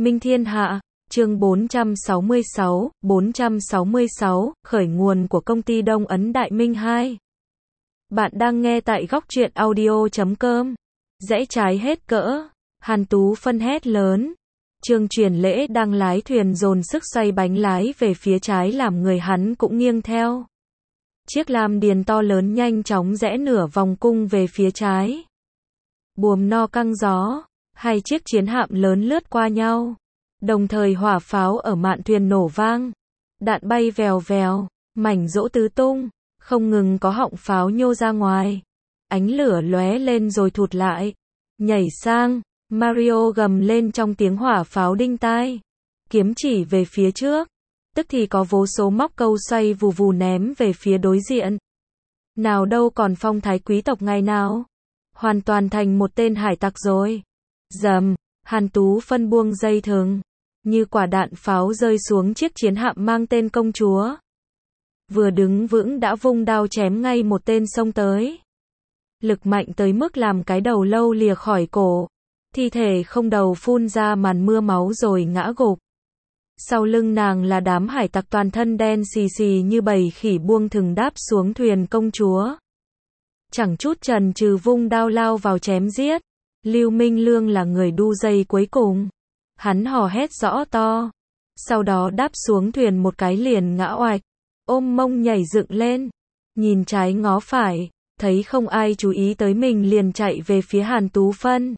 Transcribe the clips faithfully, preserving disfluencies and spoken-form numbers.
Minh Thiên Hạ, chương bốn trăm sáu mươi sáu, bốn trăm sáu mươi sáu, khởi nguồn của công ty Đông Ấn Đại Minh hai. Bạn đang nghe tại góc truyện audio chấm com. Rẽ trái hết cỡ. Hàn Tú phân hét lớn. Trương Truyền Lễ đang lái thuyền dồn sức xoay bánh lái về phía trái làm người hắn cũng nghiêng theo. Chiếc lam điền to lớn nhanh chóng rẽ nửa vòng cung về phía trái. Buồm no căng gió, hai chiếc chiến hạm lớn lướt qua nhau. Đồng thời hỏa pháo ở mạn thuyền nổ vang. Đạn bay vèo vèo, mảnh rỗ tứ tung, không ngừng có họng pháo nhô ra ngoài. Ánh lửa lóe lên rồi thụt lại. Nhảy sang, Mario gầm lên trong tiếng hỏa pháo đinh tai. Kiếm chỉ về phía trước. Tức thì có vô số móc câu xoay vù vù ném về phía đối diện. Nào đâu còn phong thái quý tộc ngày nào. Hoàn toàn thành một tên hải tặc rồi. Dầm, Hàn Tú phân buông dây thừng. Như quả đạn pháo rơi xuống chiếc chiến hạm mang tên công chúa. Vừa đứng vững đã vung đao chém ngay một tên xông tới. Lực mạnh tới mức làm cái đầu lâu lìa khỏi cổ. Thi thể không đầu phun ra màn mưa máu rồi ngã gục. Sau lưng nàng là đám hải tặc toàn thân đen xì xì như bầy khỉ buông thừng đáp xuống thuyền công chúa. Chẳng chút chần chừ vung đao lao vào chém giết. Lưu Minh Lương là người đu dây cuối cùng. Hắn hò hét rõ to. Sau đó đáp xuống thuyền một cái liền ngã oạch. Ôm mông nhảy dựng lên. Nhìn trái ngó phải. Thấy không ai chú ý tới mình liền chạy về phía Hàn Tú Phân.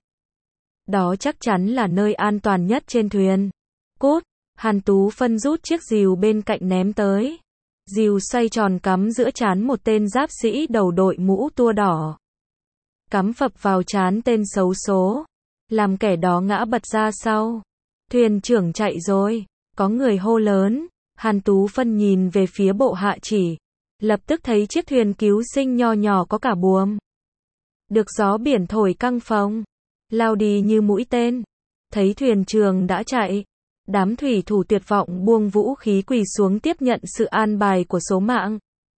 Đó chắc chắn là nơi an toàn nhất trên thuyền. Cút. Hàn Tú Phân rút chiếc rìu bên cạnh ném tới. Rìu xoay tròn cắm giữa trán một tên giáp sĩ đầu đội mũ tua đỏ. Cắm phập vào trán tên xấu số. Làm kẻ đó ngã bật ra sau. Thuyền trưởng chạy rồi. Có người hô lớn. Hàn Tú Phân nhìn về phía bộ hạ chỉ. Lập tức thấy chiếc thuyền cứu sinh nho nhỏ có cả buồm. Được gió biển thổi căng phồng. Lao đi như mũi tên. Thấy thuyền trưởng đã chạy. Đám thủy thủ tuyệt vọng buông vũ khí quỳ xuống tiếp nhận sự an bài của số mạng.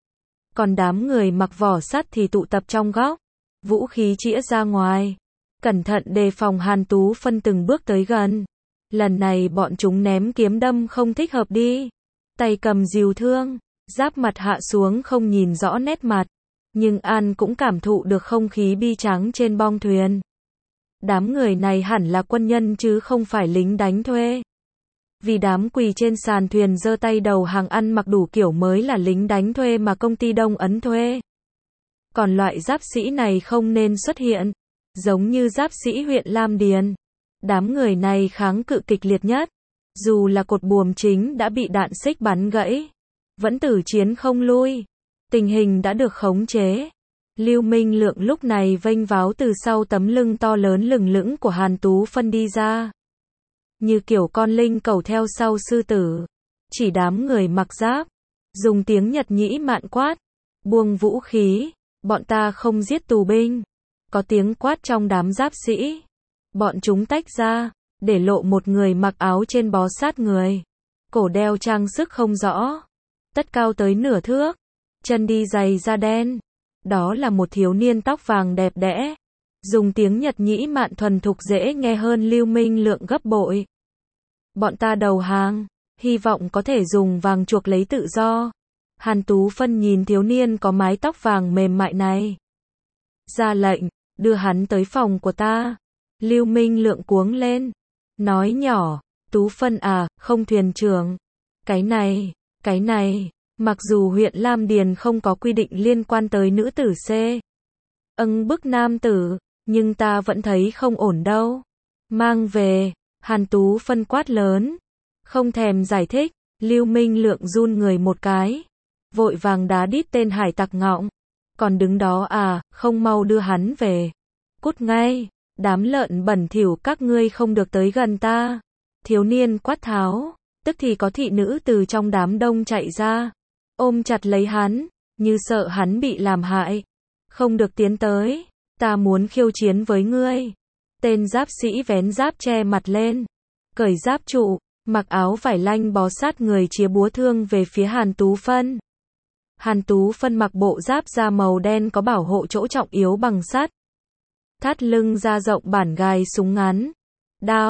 Còn đám người mặc vỏ sắt thì tụ tập trong góc. Vũ khí chĩa ra ngoài. Cẩn thận đề phòng Hàn Tú Phân từng bước tới gần. Lần này bọn chúng ném kiếm đâm không thích hợp đi. Tay cầm rìu thương. Giáp mặt hạ xuống không nhìn rõ nét mặt. Nhưng An cũng cảm thụ được không khí bi trắng trên bong thuyền. Đám người này hẳn là quân nhân chứ không phải lính đánh thuê. Vì đám quỳ trên sàn thuyền giơ tay đầu hàng ăn mặc đủ kiểu mới là lính đánh thuê mà công ty Đông Ấn thuê. Còn loại giáp sĩ này không nên xuất hiện. Giống như giáp sĩ huyện Lam Điền. Đám người này kháng cự kịch liệt nhất. Dù là cột buồm chính đã bị đạn xích bắn gãy. Vẫn tử chiến không lui. Tình hình đã được khống chế. Lưu Minh Lượng lúc này vênh váo từ sau tấm lưng to lớn lừng lững của Hàn Tú Phân đi ra. Như kiểu con linh cầu theo sau sư tử. Chỉ đám người mặc giáp. Dùng tiếng Nhật nhĩ mạn quát. Buông vũ khí. Bọn ta không giết tù binh. Có tiếng quát trong đám giáp sĩ. Bọn chúng tách ra. Để lộ một người mặc áo trên bó sát người. Cổ đeo trang sức không rõ. Tất cao tới nửa thước. Chân đi giày da đen. Đó là một thiếu niên tóc vàng đẹp đẽ. Dùng tiếng Nhật nhĩ mạn thuần thục dễ nghe hơn Lưu Minh Lượng gấp bội. Bọn ta đầu hàng. Hy vọng có thể dùng vàng chuộc lấy tự do. Hàn Tú Phân nhìn thiếu niên có mái tóc vàng mềm mại này. Ra lệnh. Đưa hắn tới phòng của ta. Lưu Minh Lượng cuống lên. Nói nhỏ. Tú Phân à, không thuyền trưởng. Cái này, cái này. Mặc dù huyện Lam Điền không có quy định liên quan tới nữ tử C. Âng bức nam tử. Nhưng ta vẫn thấy không ổn đâu. Mang về. Hàn Tú Phân quát lớn. Không thèm giải thích. Lưu Minh Lượng run người một cái. Vội vàng đá đít tên hải tặc ngọng. Còn đứng đó à, không mau đưa hắn về. Cút ngay. Đám lợn bẩn thỉu các ngươi không được tới gần ta. Thiếu niên quát tháo. Tức thì có thị nữ từ trong đám đông chạy ra. Ôm chặt lấy hắn. Như sợ hắn bị làm hại. Không được tiến tới. Ta muốn khiêu chiến với ngươi. Tên giáp sĩ vén giáp che mặt lên. Cởi giáp trụ. Mặc áo vải lanh bó sát người chĩa búa thương về phía Hàn Tú Phân. Hàn Tú Phân mặc bộ giáp da màu đen có bảo hộ chỗ trọng yếu bằng sắt. Thắt lưng da rộng bản gài súng ngắn. Đao.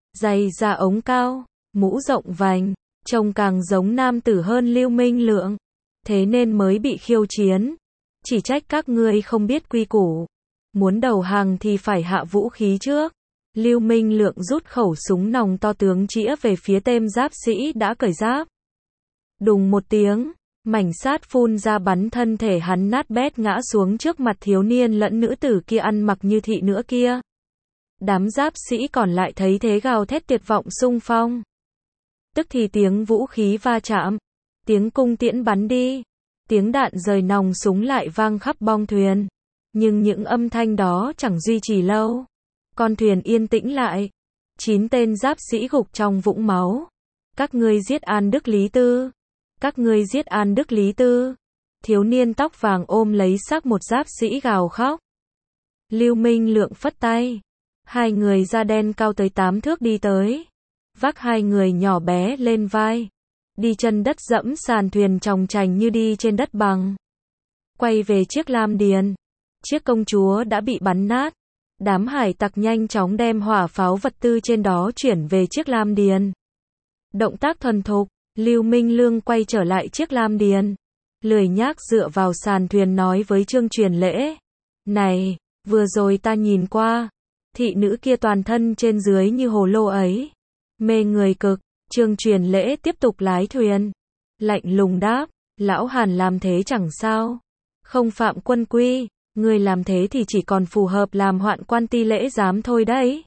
giày da ống cao, mũ rộng vành, trông càng giống nam tử hơn Lưu Minh Lượng. Thế nên mới bị khiêu chiến. Chỉ trách các ngươi không biết quy củ. Muốn đầu hàng thì phải hạ vũ khí trước. Lưu Minh Lượng rút khẩu súng nòng to tướng chĩa về phía tên giáp sĩ đã cởi giáp. Đùng một tiếng, mảnh sát phun ra bắn thân thể hắn nát bét ngã xuống trước mặt thiếu niên lẫn nữ tử kia ăn mặc như thị nữ kia. Đám giáp sĩ còn lại thấy thế gào thét tuyệt vọng xung phong. Tức thì tiếng vũ khí va chạm, tiếng cung tiễn bắn đi, tiếng đạn rời nòng súng lại vang khắp bong thuyền. Nhưng những âm thanh đó chẳng duy trì lâu. Con thuyền yên tĩnh lại. Chín tên giáp sĩ gục trong vũng máu. Các ngươi giết An Đức Lý Tư. Các ngươi giết An Đức Lý Tư. Thiếu niên tóc vàng ôm lấy xác một giáp sĩ gào khóc. Lưu Minh Lượng phất tay. Hai người da đen cao tới tám thước đi tới. Vác hai người nhỏ bé lên vai. Đi chân đất dẫm sàn thuyền tròng trành như đi trên đất bằng. Quay về chiếc lam điền. Chiếc công chúa đã bị bắn nát. Đám hải tặc nhanh chóng đem hỏa pháo vật tư trên đó chuyển về chiếc lam điền. Động tác thuần thục, Lưu Minh Lương quay trở lại chiếc lam điền. Lười nhác dựa vào sàn thuyền nói với Trương Truyền Lễ. Này, vừa rồi ta nhìn qua. Thị nữ kia toàn thân trên dưới như hồ lô ấy. Mê người cực. Trương Truyền Lễ tiếp tục lái thuyền. Lạnh lùng đáp. Lão Hàn làm thế chẳng sao. Không phạm quân quy. Người làm thế thì chỉ còn phù hợp làm hoạn quan ti lễ giám thôi đấy.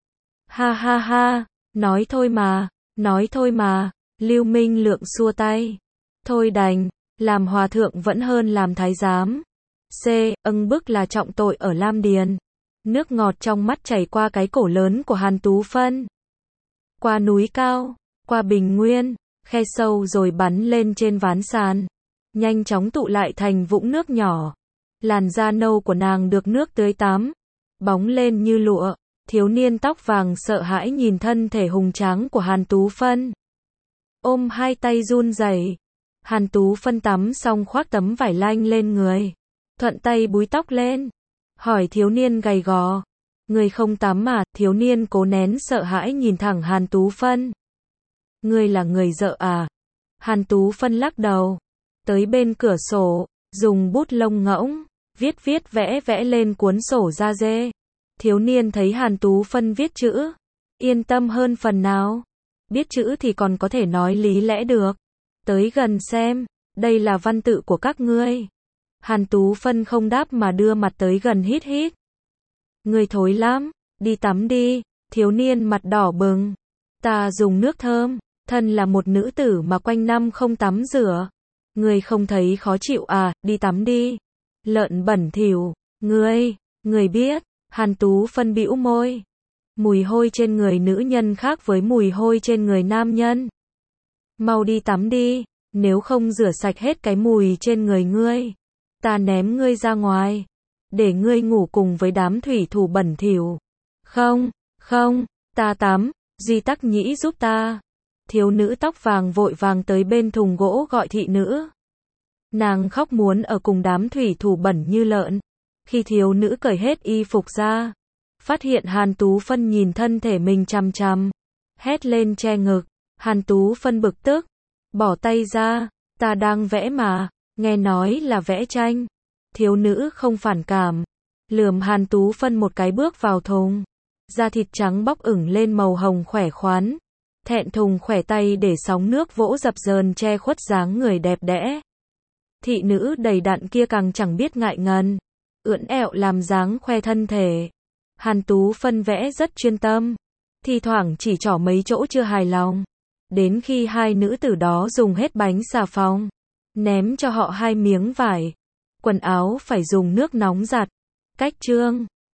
Ha ha ha. Nói thôi mà. Nói thôi mà. Lưu Minh Lượng xua tay. Thôi đành. Làm hòa thượng vẫn hơn làm thái giám. C. Âng bức là trọng tội ở Lam Điền. Nước ngọt trong mắt chảy qua cái cổ lớn của Hàn Tú Phân. Qua núi cao, qua bình nguyên, khe sâu rồi bắn lên trên ván sàn. Nhanh chóng tụ lại thành vũng nước nhỏ. Làn da nâu của nàng được nước tưới tắm. Bóng lên như lụa. Thiếu niên tóc vàng sợ hãi nhìn thân thể hùng tráng của Hàn Tú Phân. Ôm hai tay run rẩy. Hàn Tú Phân tắm xong khoác tấm vải lanh lên người. Thuận tay búi tóc lên. Hỏi thiếu niên gầy gò. Người không tắm mà? Thiếu niên cố nén sợ hãi nhìn thẳng Hàn Tú Phân. Ngươi là người dợ à? Hàn Tú Phân lắc đầu. Tới bên cửa sổ, dùng bút lông ngỗng, viết viết vẽ vẽ lên cuốn sổ da dê. Thiếu niên thấy Hàn Tú Phân viết chữ, yên tâm hơn phần nào. Biết chữ thì còn có thể nói lý lẽ được. Tới gần xem, đây là văn tự của các ngươi. Hàn Tú Phân không đáp mà đưa mặt tới gần hít hít. Ngươi thối lắm, đi tắm đi. Thiếu niên mặt đỏ bừng. Ta dùng nước thơm, thân là một nữ tử mà quanh năm không tắm rửa. Ngươi không thấy khó chịu à? Đi tắm đi. Lợn bẩn thỉu. Ngươi, ngươi biết. Hàn Tú Phân bĩu môi. Mùi hôi trên người nữ nhân khác với mùi hôi trên người nam nhân. Mau đi tắm đi, nếu không rửa sạch hết cái mùi trên người ngươi, ta ném ngươi ra ngoài, để ngươi ngủ cùng với đám thủy thủ bẩn thỉu. Không, không, ta tắm, Duy Tắc Nhĩ giúp ta. Thiếu nữ tóc vàng vội vàng tới bên thùng gỗ gọi thị nữ. Nàng khóc muốn ở cùng đám thủy thủ bẩn như lợn. Khi thiếu nữ cởi hết y phục ra, phát hiện Hàn Tú Phân nhìn thân thể mình chằm chằm, hét lên che ngực. Hàn Tú Phân bực tức, bỏ tay ra, ta đang vẽ mà, nghe nói là vẽ tranh. Thiếu nữ không phản cảm, lườm Hàn Tú Phân một cái bước vào thùng. Da thịt trắng bóc ửng lên màu hồng khỏe khoắn, thẹn thùng khỏe tay để sóng nước vỗ dập dờn che khuất dáng người đẹp đẽ. Thị nữ đầy đặn kia càng chẳng biết ngại ngần, ưỡn ẹo làm dáng khoe thân thể. Hàn Tú Phân vẽ rất chuyên tâm, thi thoảng chỉ trỏ mấy chỗ chưa hài lòng. Đến khi hai nữ tử đó dùng hết bánh xà phòng, ném cho họ hai miếng vải. Quần áo phải dùng nước nóng giặt. Cách chương